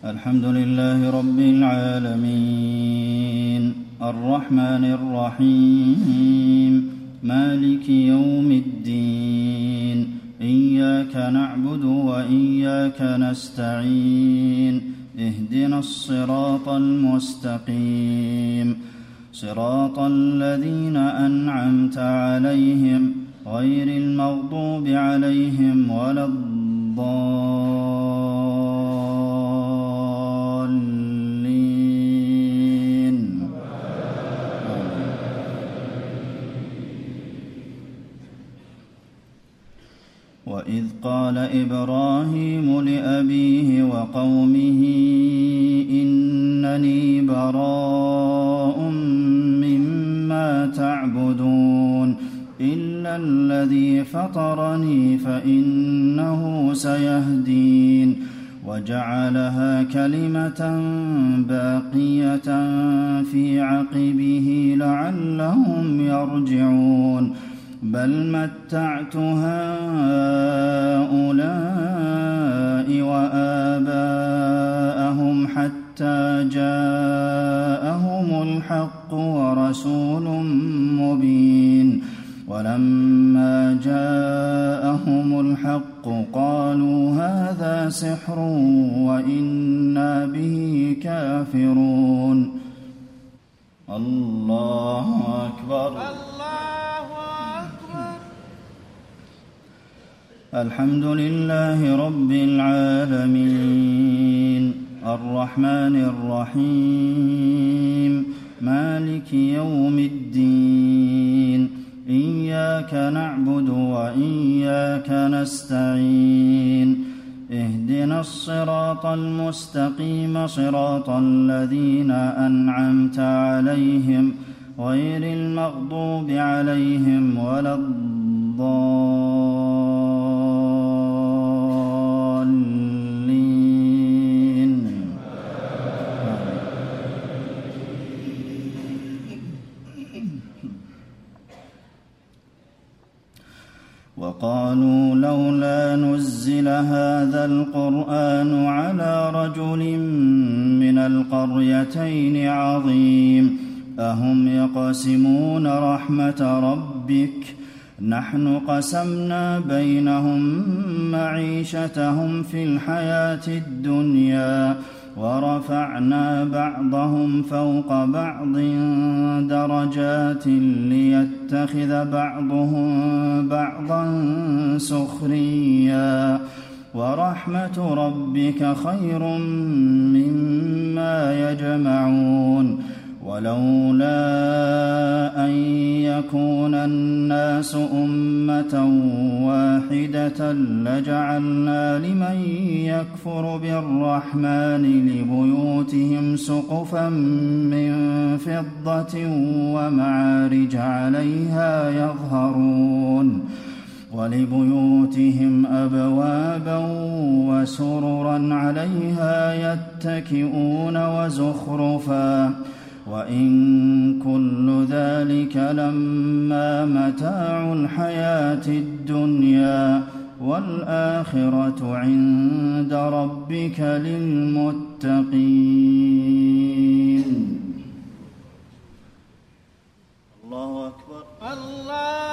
الحمد لله رب العالمين الرحمن الرحيم مالك يوم الدين إياك نعبد وإياك نستعين اهدنا الصراط المستقيم صراط الذين أنعمت عليهم غير المغضوب عليهم ولا الضالين. وإذ قال إبراهيم لأبيه وقومه إنني براء مما تعبدون إلا الذي فطرني فإنه سيهدين وجعلها كلمة باقية في عقبه لعلهم يرجعون بل متعت هؤلاء وآباءهم حتى جاءهم الحق ورسول مبين ولما جاءهم الحق قالوا هذا سحر وإنا به كافرون. الله أكبر. الحمد لله رب العالمين الرحمن الرحيم مالك يوم الدين إياك نعبد وإياك نستعين اهدنا الصراط المستقيم صراط الذين أنعمت عليهم غير المغضوب عليهم ولا الضالين. وقالوا لولا نزل هذا القرآن على رجل من القريتين عظيم أهم يقسمون رحمة ربك نحن قسمنا بينهم معيشتهم في الحياة الدنيا ورفعنا بعضهم فوق بعض درجات ليتخذ بعضهم بعضا سخريا ورحمة ربك خير مما يجمعون ولولا أن يكون الناس أمة واحدة لجعلنا لمن يكفر بالرحمن لبيوتهم سقفا من فضة ومعارج عليها يظهرون ولبيوتهم أبوابا وسررا عليها يتكئون وزخرفا وإن كل ذلك لما متاع الحياة الدنيا والآخرة عند ربك للمتقين. الله أكبر. الله